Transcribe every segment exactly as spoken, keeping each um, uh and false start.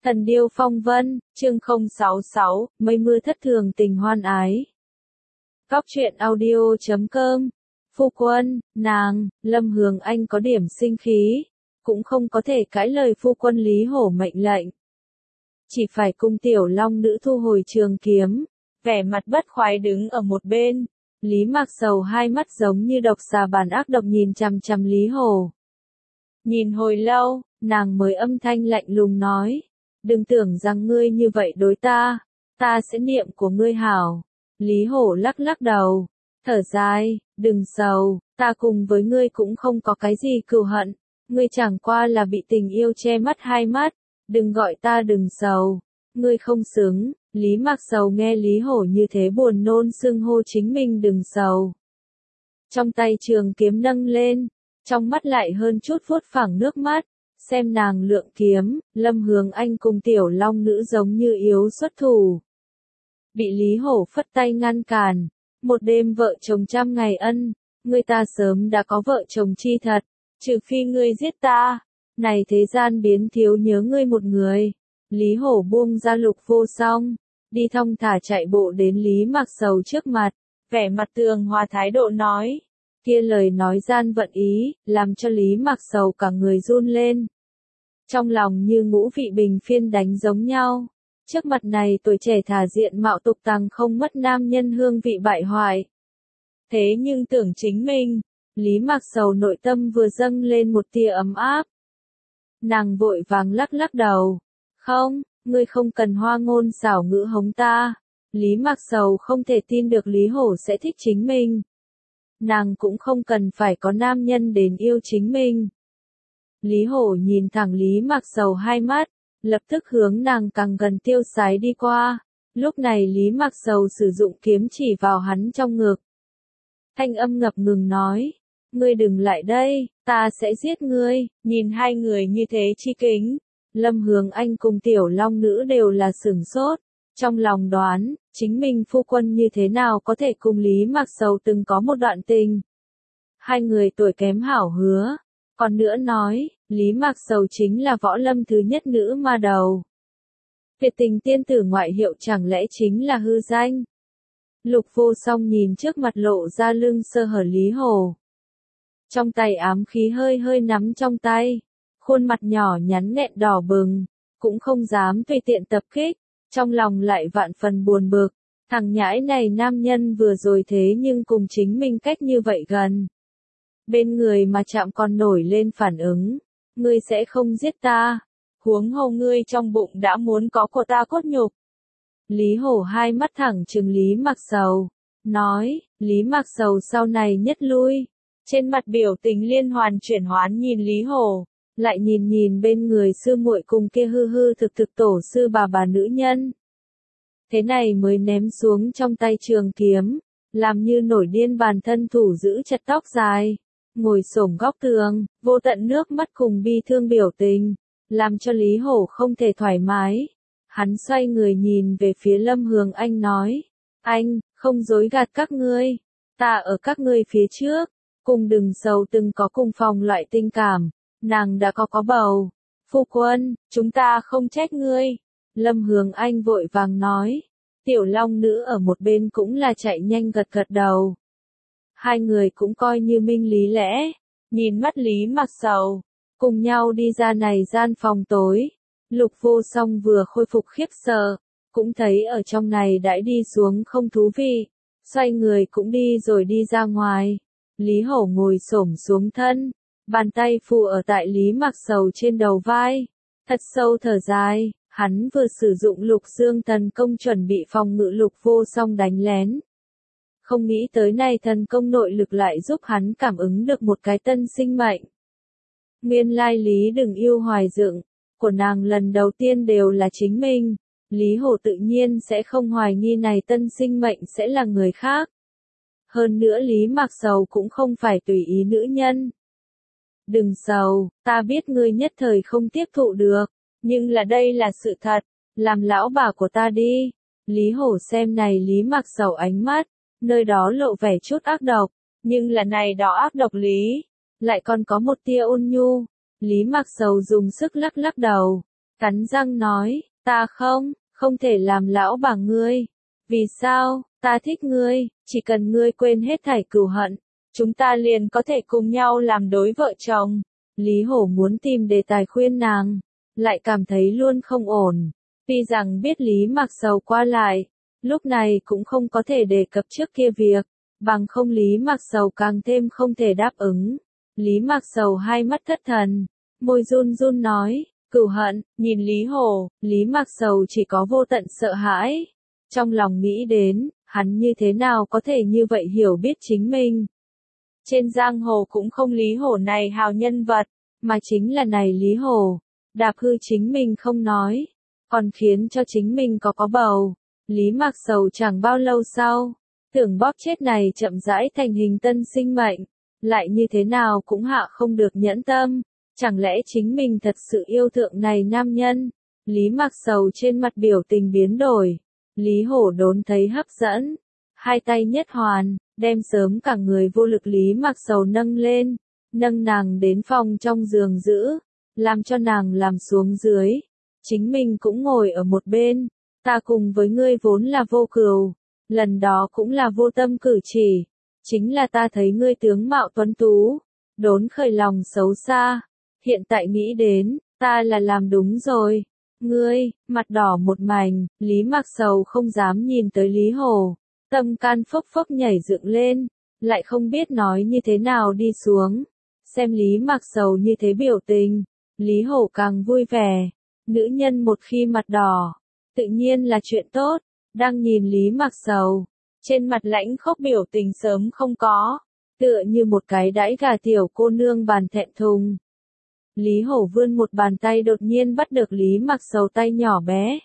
Thần điêu phong vân, chương không sáu sáu, mây mưa thất thường tình hoan ái. Cóc truyện audio chấm com. Phu quân, nàng, Lâm Hướng Anh có điểm sinh khí, cũng không có thể cãi lời phu quân Lý Hổ mệnh lệnh. Chỉ phải cung tiểu long nữ thu hồi trường kiếm, vẻ mặt bất khoái đứng ở một bên. Lý Mạc Sầu hai mắt giống như độc xà bản ác độc nhìn chằm chằm Lý Hổ. Nhìn hồi lâu, nàng mới âm thanh lạnh lùng nói. Đừng tưởng rằng ngươi như vậy đối ta, ta sẽ niệm của ngươi hảo. Lý Hổ lắc lắc đầu, thở dài, đừng sầu, ta cùng với ngươi cũng không có cái gì cừu hận, ngươi chẳng qua là bị tình yêu che mắt hai mắt, đừng gọi ta đừng sầu, ngươi không xứng. Lý Mạc Sầu nghe Lý Hổ như thế buồn nôn xưng hô chính mình đừng sầu. Trong tay trường kiếm nâng lên, trong mắt lại hơn chút vuốt phẳng nước mắt. Xem nàng lượng kiếm, Lâm Hướng Anh cùng tiểu long nữ giống như yếu xuất thủ. Bị Lý Hổ phất tay ngăn cản, một đêm vợ chồng trăm ngày ân, người ta sớm đã có vợ chồng chi thật, trừ phi ngươi giết ta, này thế gian biến thiếu nhớ ngươi một người. Lý Hổ buông ra Lục Vô Song, đi thong thả chạy bộ đến Lý Mạc Sầu trước mặt, vẻ mặt tường hòa thái độ nói. Kia lời nói gian vận ý, làm cho Lý Mạc Sầu cả người run lên. Trong lòng như ngũ vị bình phiên đánh giống nhau. Trước mặt này tuổi trẻ thả diện mạo tục tằng không mất nam nhân hương vị bại hoại. Thế nhưng tưởng chính mình, Lý Mạc Sầu nội tâm vừa dâng lên một tia ấm áp. Nàng vội vàng lắc lắc đầu. Không, ngươi không cần hoa ngôn xảo ngữ hống ta. Lý Mạc Sầu không thể tin được Lý Hổ sẽ thích chính mình. Nàng cũng không cần phải có nam nhân đến yêu chính mình. Lý Hổ nhìn thẳng Lý Mạc Sầu hai mắt, lập tức hướng nàng càng gần tiêu sái đi qua. Lúc này Lý Mạc Sầu sử dụng kiếm chỉ vào hắn trong ngực. Thanh âm ngập ngừng nói, ngươi đừng lại đây, ta sẽ giết ngươi. Nhìn hai người như thế chi kính, Lâm Hướng Anh cùng tiểu long nữ đều là sửng sốt. Trong lòng đoán, chính mình phu quân như thế nào có thể cùng Lý Mạc Sầu từng có một đoạn tình. Hai người tuổi kém hảo hứa. Còn nữa nói, Lý Mạc Sầu chính là võ lâm thứ nhất nữ ma đầu. Tuyệt tình tiên tử ngoại hiệu chẳng lẽ chính là hư danh. Lục Vô Song nhìn trước mặt lộ ra lưng sơ hở Lý Hổ. Trong tay ám khí hơi hơi nắm trong tay. Khuôn mặt nhỏ nhắn nghẹn đỏ bừng. Cũng không dám tùy tiện tập kích. Trong lòng lại vạn phần buồn bực. Thằng nhãi này nam nhân vừa rồi thế nhưng cùng chính mình cách như vậy gần. Bên người mà chạm còn nổi lên phản ứng. Ngươi sẽ không giết ta. Huống hồ ngươi trong bụng đã muốn có của ta cốt nhục. Lý Hổ hai mắt thẳng trừng Lý Mạc Sầu. Nói, Lý Mạc Sầu sau này nhất lui. Trên mặt biểu tình liên hoàn chuyển hoán nhìn Lý Hổ. Lại nhìn nhìn bên người sư muội cùng kia hư hư thực thực tổ sư bà bà nữ nhân. Thế này mới ném xuống trong tay trường kiếm. Làm như nổi điên bản thân thủ giữ chặt tóc dài. Ngồi xổm góc tường, vô tận nước mắt cùng bi thương biểu tình, làm cho Lý Hổ không thể thoải mái. Hắn xoay người nhìn về phía Lâm Hướng Anh nói, anh, không dối gạt các ngươi, ta ở các ngươi phía trước, cùng đừng sầu từng có cùng phòng loại tình cảm, nàng đã có có bầu. Phu quân, chúng ta không trách ngươi. Lâm Hướng Anh vội vàng nói, tiểu long nữ ở một bên cũng là chạy nhanh gật gật đầu. Hai người cũng coi như minh lý lẽ, nhìn mắt Lý Mạc Sầu, cùng nhau đi ra này gian phòng tối. Lục Vô Song vừa khôi phục khiếp sợ, cũng thấy ở trong này đãi đi xuống không thú vị, xoay người cũng đi rồi đi ra ngoài. Lý Hổ ngồi xổm xuống thân, bàn tay phụ ở tại Lý Mạc Sầu trên đầu vai, thật sâu thở dài, hắn vừa sử dụng Lục Dương thần công chuẩn bị phòng ngự Lục Vô Song đánh lén. Không nghĩ tới nay thần công nội lực lại giúp hắn cảm ứng được một cái tân sinh mệnh. Nguyên lai Lý đừng yêu hoài dựng, của nàng lần đầu tiên đều là chính mình. Lý Hổ tự nhiên sẽ không hoài nghi này tân sinh mệnh sẽ là người khác. Hơn nữa Lý Mạc Sầu cũng không phải tùy ý nữ nhân. Đừng sầu, ta biết ngươi nhất thời không tiếp thụ được, nhưng là đây là sự thật, làm lão bà của ta đi. Lý Hổ xem này Lý Mạc Sầu ánh mắt. Nơi đó lộ vẻ chút ác độc, nhưng là này đó ác độc lý, lại còn có một tia ôn nhu. Lý Mạc Sầu dùng sức lắc lắc đầu, cắn răng nói, ta không, không thể làm lão bà ngươi. Vì sao, ta thích ngươi, chỉ cần ngươi quên hết thảy cừu hận, chúng ta liền có thể cùng nhau làm đối vợ chồng. Lý Hổ muốn tìm đề tài khuyên nàng, lại cảm thấy luôn không ổn. Tuy rằng biết Lý Mạc Sầu qua lại, lúc này cũng không có thể đề cập trước kia việc, bằng không Lý Mạc Sầu càng thêm không thể đáp ứng. Lý Mạc Sầu hai mắt thất thần, môi run run nói, cừu hận, nhìn Lý Hổ, Lý Mạc Sầu chỉ có vô tận sợ hãi. Trong lòng nghĩ đến, hắn như thế nào có thể như vậy hiểu biết chính mình. Trên giang hồ cũng không Lý Hổ này hào nhân vật, mà chính là này Lý Hổ, đạp hư chính mình không nói, còn khiến cho chính mình có có bầu. Lý Mạc Sầu chẳng bao lâu sau, tưởng bóp chết này chậm rãi thành hình tân sinh mệnh, lại như thế nào cũng hạ không được nhẫn tâm, chẳng lẽ chính mình thật sự yêu thượng này nam nhân. Lý Mạc Sầu trên mặt biểu tình biến đổi, Lý Hổ đốn thấy hấp dẫn, hai tay nhất hoàn, đem sớm cả người vô lực Lý Mạc Sầu nâng lên, nâng nàng đến phòng trong giường giữ, làm cho nàng làm xuống dưới, chính mình cũng ngồi ở một bên. Ta cùng với ngươi vốn là vô cừu, lần đó cũng là vô tâm cử chỉ, chính là ta thấy ngươi tướng mạo tuấn tú, đốn khởi lòng xấu xa, hiện tại nghĩ đến, ta là làm đúng rồi. Ngươi, mặt đỏ một mảnh, Lý Mạc Sầu không dám nhìn tới Lý Hổ, tâm can phốc phốc nhảy dựng lên, lại không biết nói như thế nào đi xuống. Xem Lý Mạc Sầu như thế biểu tình, Lý Hổ càng vui vẻ, nữ nhân một khi mặt đỏ, tự nhiên là chuyện tốt. Đang nhìn Lý Mạc Sầu, trên mặt lãnh khốc biểu tình sớm không có, tựa như một cái đãi gà tiểu cô nương bàn thẹn thùng. Lý Hổ vươn một bàn tay đột nhiên bắt được Lý Mạc Sầu tay nhỏ bé.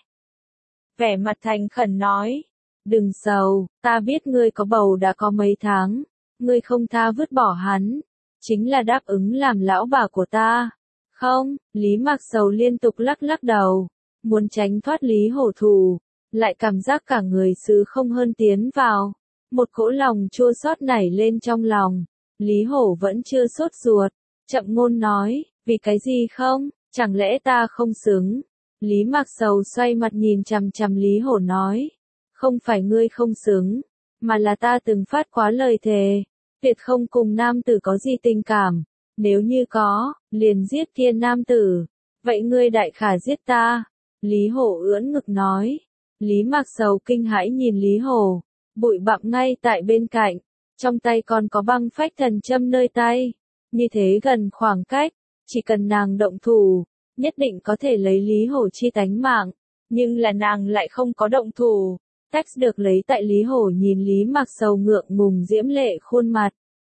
Vẻ mặt thành khẩn nói, đừng sầu, ta biết ngươi có bầu đã có mấy tháng, ngươi không tha vứt bỏ hắn, chính là đáp ứng làm lão bà của ta. Không, Lý Mạc Sầu liên tục lắc lắc đầu, muốn tránh thoát Lý Hổ thủ, lại cảm giác cả người xứ không hơn tiến vào, một cỗ lòng chua xót nảy lên trong lòng. Lý Hổ vẫn chưa sốt ruột, chậm ngôn nói, vì cái gì không, chẳng lẽ ta không xứng. Lý Mạc Sầu xoay mặt nhìn chằm chằm Lý Hổ nói, không phải ngươi không xứng, mà là ta từng phát quá lời thề, tuyệt không cùng nam tử có gì tình cảm, nếu như có, liền giết kia nam tử, vậy ngươi đại khả giết ta. Lý Hổ ưỡn ngực nói. Lý Mạc Sầu kinh hãi nhìn Lý Hổ, bụi bặm ngay tại bên cạnh, trong tay còn có băng phách thần châm nơi tay, như thế gần khoảng cách, chỉ cần nàng động thủ, nhất định có thể lấy Lý Hổ chi tánh mạng, nhưng là nàng lại không có động thủ. Text được lấy tại Lý Hổ nhìn Lý Mạc Sầu ngượng ngùng diễm lệ khuôn mặt.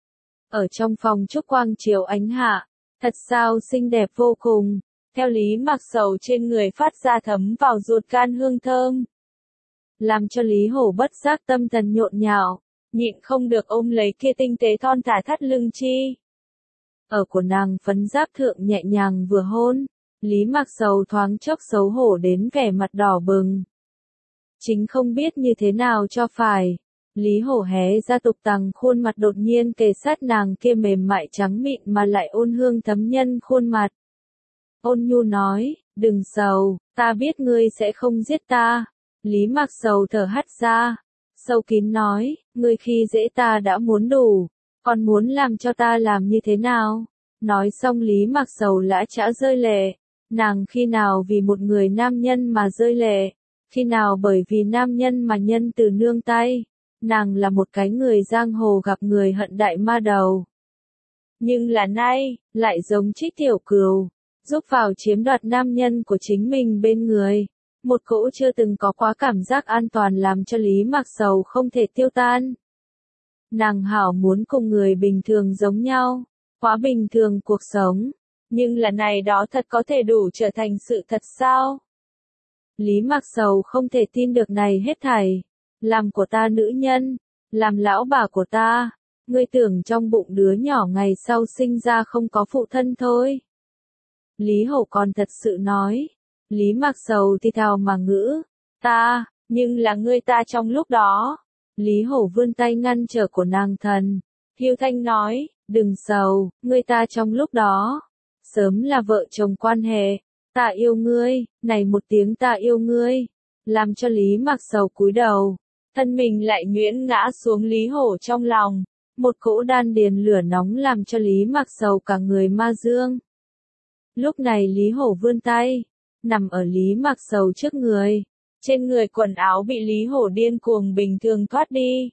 Ở trong phòng trúc quang chiếu ánh hạ, thật sao xinh đẹp vô cùng, theo Lý Mạc Sầu trên người phát ra thấm vào ruột gan hương thơm, làm cho Lý Hổ bất giác tâm thần nhộn nhạo, nhịn không được ôm lấy kia tinh tế thon thả thắt lưng chi. Ở của nàng phấn giáp thượng nhẹ nhàng vừa hôn, Lý Mạc Sầu thoáng chốc xấu hổ đến vẻ mặt đỏ bừng. Chính không biết như thế nào cho phải, Lý Hổ hé ra tục tằng khuôn mặt đột nhiên kề sát nàng kia mềm mại trắng mịn mà lại ôn hương thấm nhân khuôn mặt. Ôn nhu nói, đừng sầu, ta biết ngươi sẽ không giết ta. Lý Mạc Sầu thở hắt ra, sâu kín nói, ngươi khi dễ ta đã muốn đủ, còn muốn làm cho ta làm như thế nào? Nói xong Lý Mạc Sầu lã chã rơi lệ, nàng khi nào vì một người nam nhân mà rơi lệ, khi nào bởi vì nam nhân mà nhân từ nương tay, nàng là một cái người giang hồ gặp người hận đại ma đầu. Nhưng là nay, lại giống Trích Tiểu Cừu, giúp vào chiếm đoạt nam nhân của chính mình bên người. Một cỗ chưa từng có quá cảm giác an toàn làm cho Lý Mạc Sầu không thể tiêu tan. Nàng hảo muốn cùng người bình thường giống nhau, quá bình thường cuộc sống, nhưng là này đó thật có thể đủ trở thành sự thật sao? Lý Mạc Sầu không thể tin được này hết thảy, làm của ta nữ nhân, làm lão bà của ta, ngươi tưởng trong bụng đứa nhỏ ngày sau sinh ra không có phụ thân thôi. Lý Hổ còn thật sự nói. Lý Mạc Sầu thì thào mà ngữ, ta, nhưng là ngươi ta trong lúc đó. Lý Hổ vươn tay ngăn trở của nàng thần, hiu thanh nói, đừng sầu, ngươi ta trong lúc đó, sớm là vợ chồng quan hệ, Ta yêu ngươi, này một tiếng ta yêu ngươi, làm cho Lý Mạc Sầu cúi đầu, thân mình lại nhuyễn ngã xuống Lý Hổ trong lòng, một cỗ đan điền lửa nóng làm cho Lý Mạc Sầu cả người ma dương. Lúc này Lý Hổ vươn tay, nằm ở Lý Mạc Sầu trước người, trên người quần áo bị Lý Hổ điên cuồng bình thường thoát đi,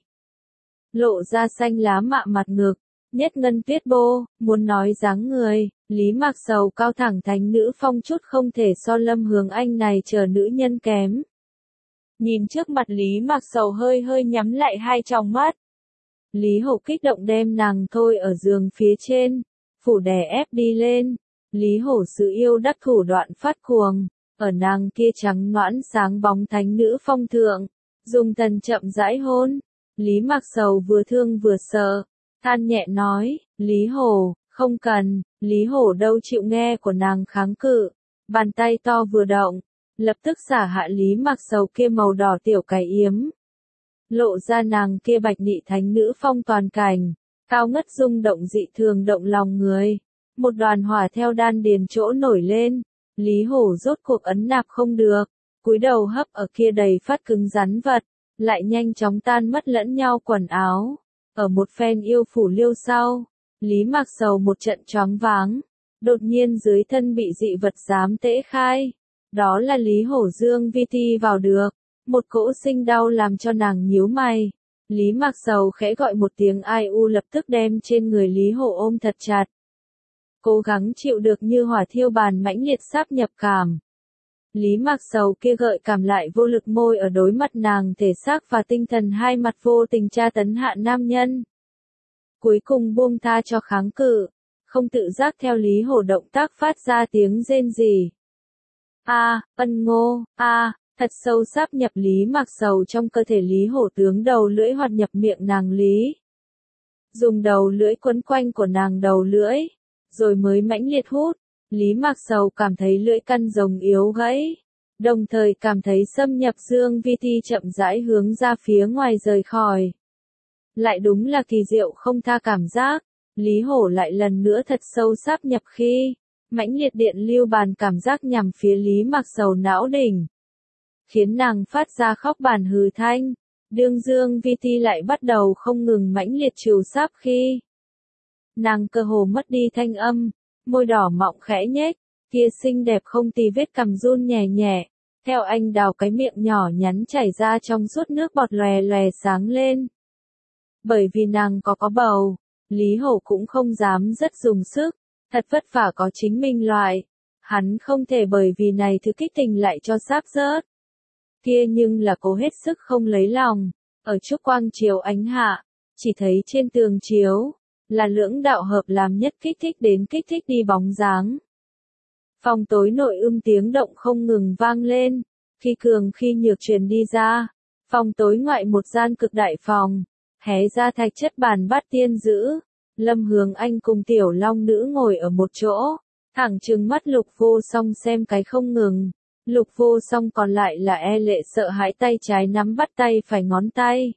lộ ra xanh lá mạ mặt ngực, nhất ngân tuyết bô, muốn nói dáng người, Lý Mạc Sầu cao thẳng thánh nữ phong chút không thể so Lâm Hướng Anh này chờ nữ nhân kém. Nhìn trước mặt Lý Mạc Sầu hơi hơi nhắm lại hai tròng mắt. Lý Hổ kích động đem nàng thôi ở giường phía trên, phủ đè ép đi lên. Lý Hổ sự yêu đắc thủ đoạn phát cuồng, ở nàng kia trắng nõn sáng bóng thánh nữ phong thượng, dùng thần chậm rãi hôn. Lý Mạc Sầu vừa thương vừa sợ, than nhẹ nói, Lý Hổ, không cần, Lý Hổ đâu chịu nghe của nàng kháng cự, bàn tay to vừa động, lập tức xả hạ Lý Mạc Sầu kia màu đỏ tiểu cái yếm. Lộ ra nàng kia bạch nhị thánh nữ phong toàn cảnh, cao ngất rung động dị thường động lòng người. Một đoàn hỏa theo đan điền chỗ nổi lên, Lý Hổ rốt cuộc ấn nạp không được, cúi đầu hấp ở kia đầy phát cứng rắn vật, lại nhanh chóng tan mất lẫn nhau quần áo. Ở một phen yêu phủ liêu sau, Lý Mạc Sầu một trận choáng váng, đột nhiên dưới thân bị dị vật dám tễ khai. Đó là Lý Hổ dương vi ti vào được, một cỗ sinh đau làm cho nàng nhíu mày. Lý Mạc Sầu khẽ gọi một tiếng ai u lập tức đem trên người Lý Hổ ôm thật chặt. Cố gắng chịu được như hỏa thiêu bàn mãnh liệt sáp nhập cảm. Lý Mạc Sầu kia gợi cảm lại vô lực môi ở đối mặt nàng thể xác và tinh thần hai mặt vô tình tra tấn hạ nam nhân. Cuối cùng buông tha cho kháng cự, không tự giác theo Lý Hổ động tác phát ra tiếng rên rỉ. A, ân ngô, a, thật sâu sáp nhập Lý Mạc Sầu trong cơ thể Lý Hổ tướng đầu lưỡi hoạt nhập miệng nàng Lý. Dùng đầu lưỡi quấn quanh của nàng đầu lưỡi, rồi mới mãnh liệt hút. Lý Mạc Sầu cảm thấy lưỡi căn rồng yếu gãy, đồng thời cảm thấy xâm nhập dương vi ti chậm rãi hướng ra phía ngoài rời khỏi. Lại đúng là kỳ diệu không tha cảm giác, Lý Hổ lại lần nữa thật sâu sáp nhập khi, mãnh liệt điện lưu bàn cảm giác nhằm phía Lý Mạc Sầu não đỉnh, khiến nàng phát ra khóc bản hừ thanh, đương dương vi ti lại bắt đầu không ngừng mãnh liệt trừ sáp khi. Nàng cơ hồ mất đi thanh âm, môi đỏ mọng khẽ nhếch, kia xinh đẹp không tì vết cằm run nhẹ nhẹ, theo anh đào cái miệng nhỏ nhắn chảy ra trong suốt nước bọt lòe lòe sáng lên. Bởi vì nàng có có bầu, Lý Hổ cũng không dám rất dùng sức, thật vất vả có chính mình loại, hắn không thể bởi vì này thứ kích tình lại cho sáp rớt. Kia nhưng là cố hết sức không lấy lòng, ở trúc quang chiếu ánh hạ, chỉ thấy trên tường chiếu, là lưỡng đạo hợp làm nhất kích thích đến kích thích đi bóng dáng. Phòng tối nội ưm tiếng động không ngừng vang lên, khi cường khi nhược truyền đi ra, phòng tối ngoại một gian cực đại phòng, hé ra thạch chất bàn bát tiên giữ, Lâm Hướng Anh cùng tiểu long nữ ngồi ở một chỗ, thẳng trừng mắt Lục Vô Song xem cái không ngừng. Lục Vô Song còn lại là e lệ sợ hãi tay trái nắm bắt tay phải ngón tay.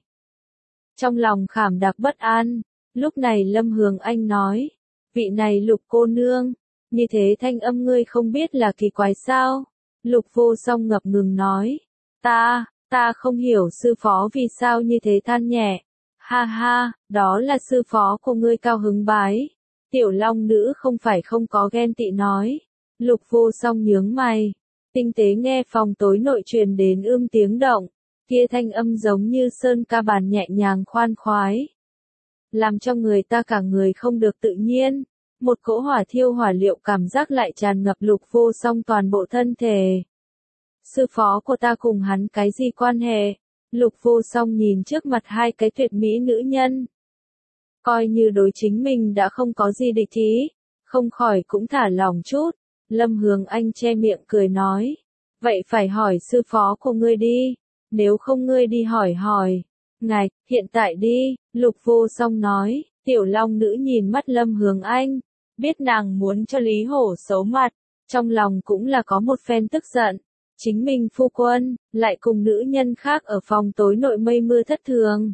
Trong lòng khảm đặc bất an, lúc này Lâm Hướng Anh nói, vị này Lục cô nương, như thế thanh âm ngươi không biết là kỳ quái sao? Lục Vô Song ngập ngừng nói, ta, ta không hiểu sư phó vì sao như thế than nhẹ. Ha ha, đó là sư phó của ngươi cao hứng bái. Tiểu long nữ không phải không có ghen tị nói. Lục Vô Song nhướng mày, tinh tế nghe phòng tối nội truyền đến ưm tiếng động, kia thanh âm giống như sơn ca bàn nhẹ nhàng khoan khoái, làm cho người ta cả người không được tự nhiên, một cỗ hỏa thiêu hỏa liệu cảm giác lại tràn ngập Lục Vô Song toàn bộ thân thể. Sư phó của ta cùng hắn cái gì quan hệ? Lục Vô Song nhìn trước mặt hai cái tuyệt mỹ nữ nhân, coi như đối chính mình đã không có gì địch ý, không khỏi cũng thả lỏng chút. Lâm Hướng Anh che miệng cười nói, vậy phải hỏi sư phó của ngươi đi, nếu không ngươi đi hỏi hỏi. Ngài, hiện tại đi, Lục Vô Song nói. Tiểu long nữ nhìn mắt Lâm Hướng Anh, biết nàng muốn cho Lý Hổ xấu mặt, trong lòng cũng là có một phen tức giận. Chính mình phu quân, lại cùng nữ nhân khác ở phòng tối nội mây mưa thất thường.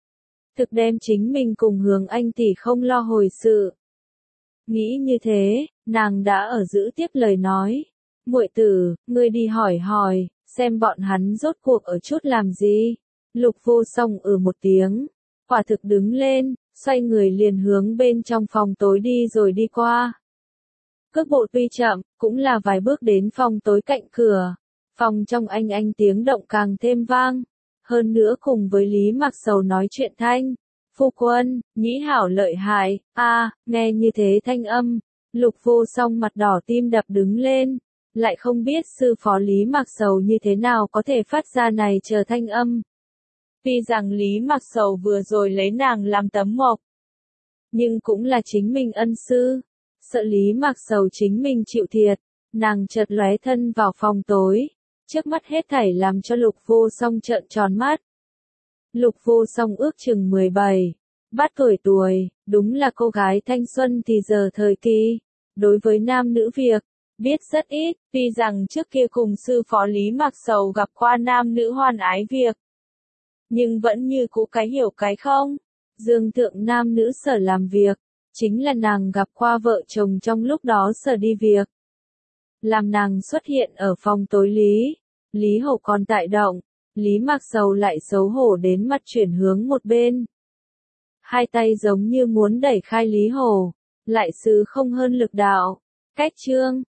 Thực đem chính mình cùng Hướng Anh tỷ không lo hồi sự. Nghĩ như thế, nàng đã ở giữ tiếp lời nói. Muội tử, ngươi đi hỏi hỏi, xem bọn hắn rốt cuộc ở chút làm gì. Lục Vô Song ừ một tiếng, quả thực đứng lên, xoay người liền hướng bên trong phòng tối đi rồi đi qua. Cước bộ tuy chậm, cũng là vài bước đến phòng tối cạnh cửa. Phòng trong anh anh tiếng động càng thêm vang. Hơn nữa cùng với Lý Mặc Sầu nói chuyện thanh. Phu quân, nhĩ hảo lợi hại, a à, nghe như thế thanh âm. Lục Vô Song mặt đỏ tim đập đứng lên. Lại không biết sư phó Lý Mặc Sầu như thế nào có thể phát ra này chờ thanh âm. Tuy rằng Lý Mặc Sầu vừa rồi lấy nàng làm tấm mộc. Nhưng cũng là chính mình ân sư. Sợ Lý Mặc Sầu chính mình chịu thiệt. Nàng chợt lóe thân vào phòng tối. Trước mắt hết thảy làm cho Lục Vô Song trợn tròn mắt. Lục Vô Song ước chừng mười bảy, bát tuổi tuổi, đúng là cô gái thanh xuân thì giờ thời kỳ. Đối với nam nữ việc, biết rất ít, tuy rằng trước kia cùng sư phó Lý Mặc Sầu gặp qua nam nữ hoan ái việc. Nhưng vẫn như cũ cái hiểu cái không. Dương thượng nam nữ sở làm việc, chính là nàng gặp qua vợ chồng trong lúc đó sở đi việc. Làm nàng xuất hiện ở phòng tối Lý, Lý Hổ còn tại động, Lý Mặc Sầu lại xấu hổ đến mặt chuyển hướng một bên. Hai tay giống như muốn đẩy khai Lý Hổ, lại xứ không hơn lực đạo. Cách chương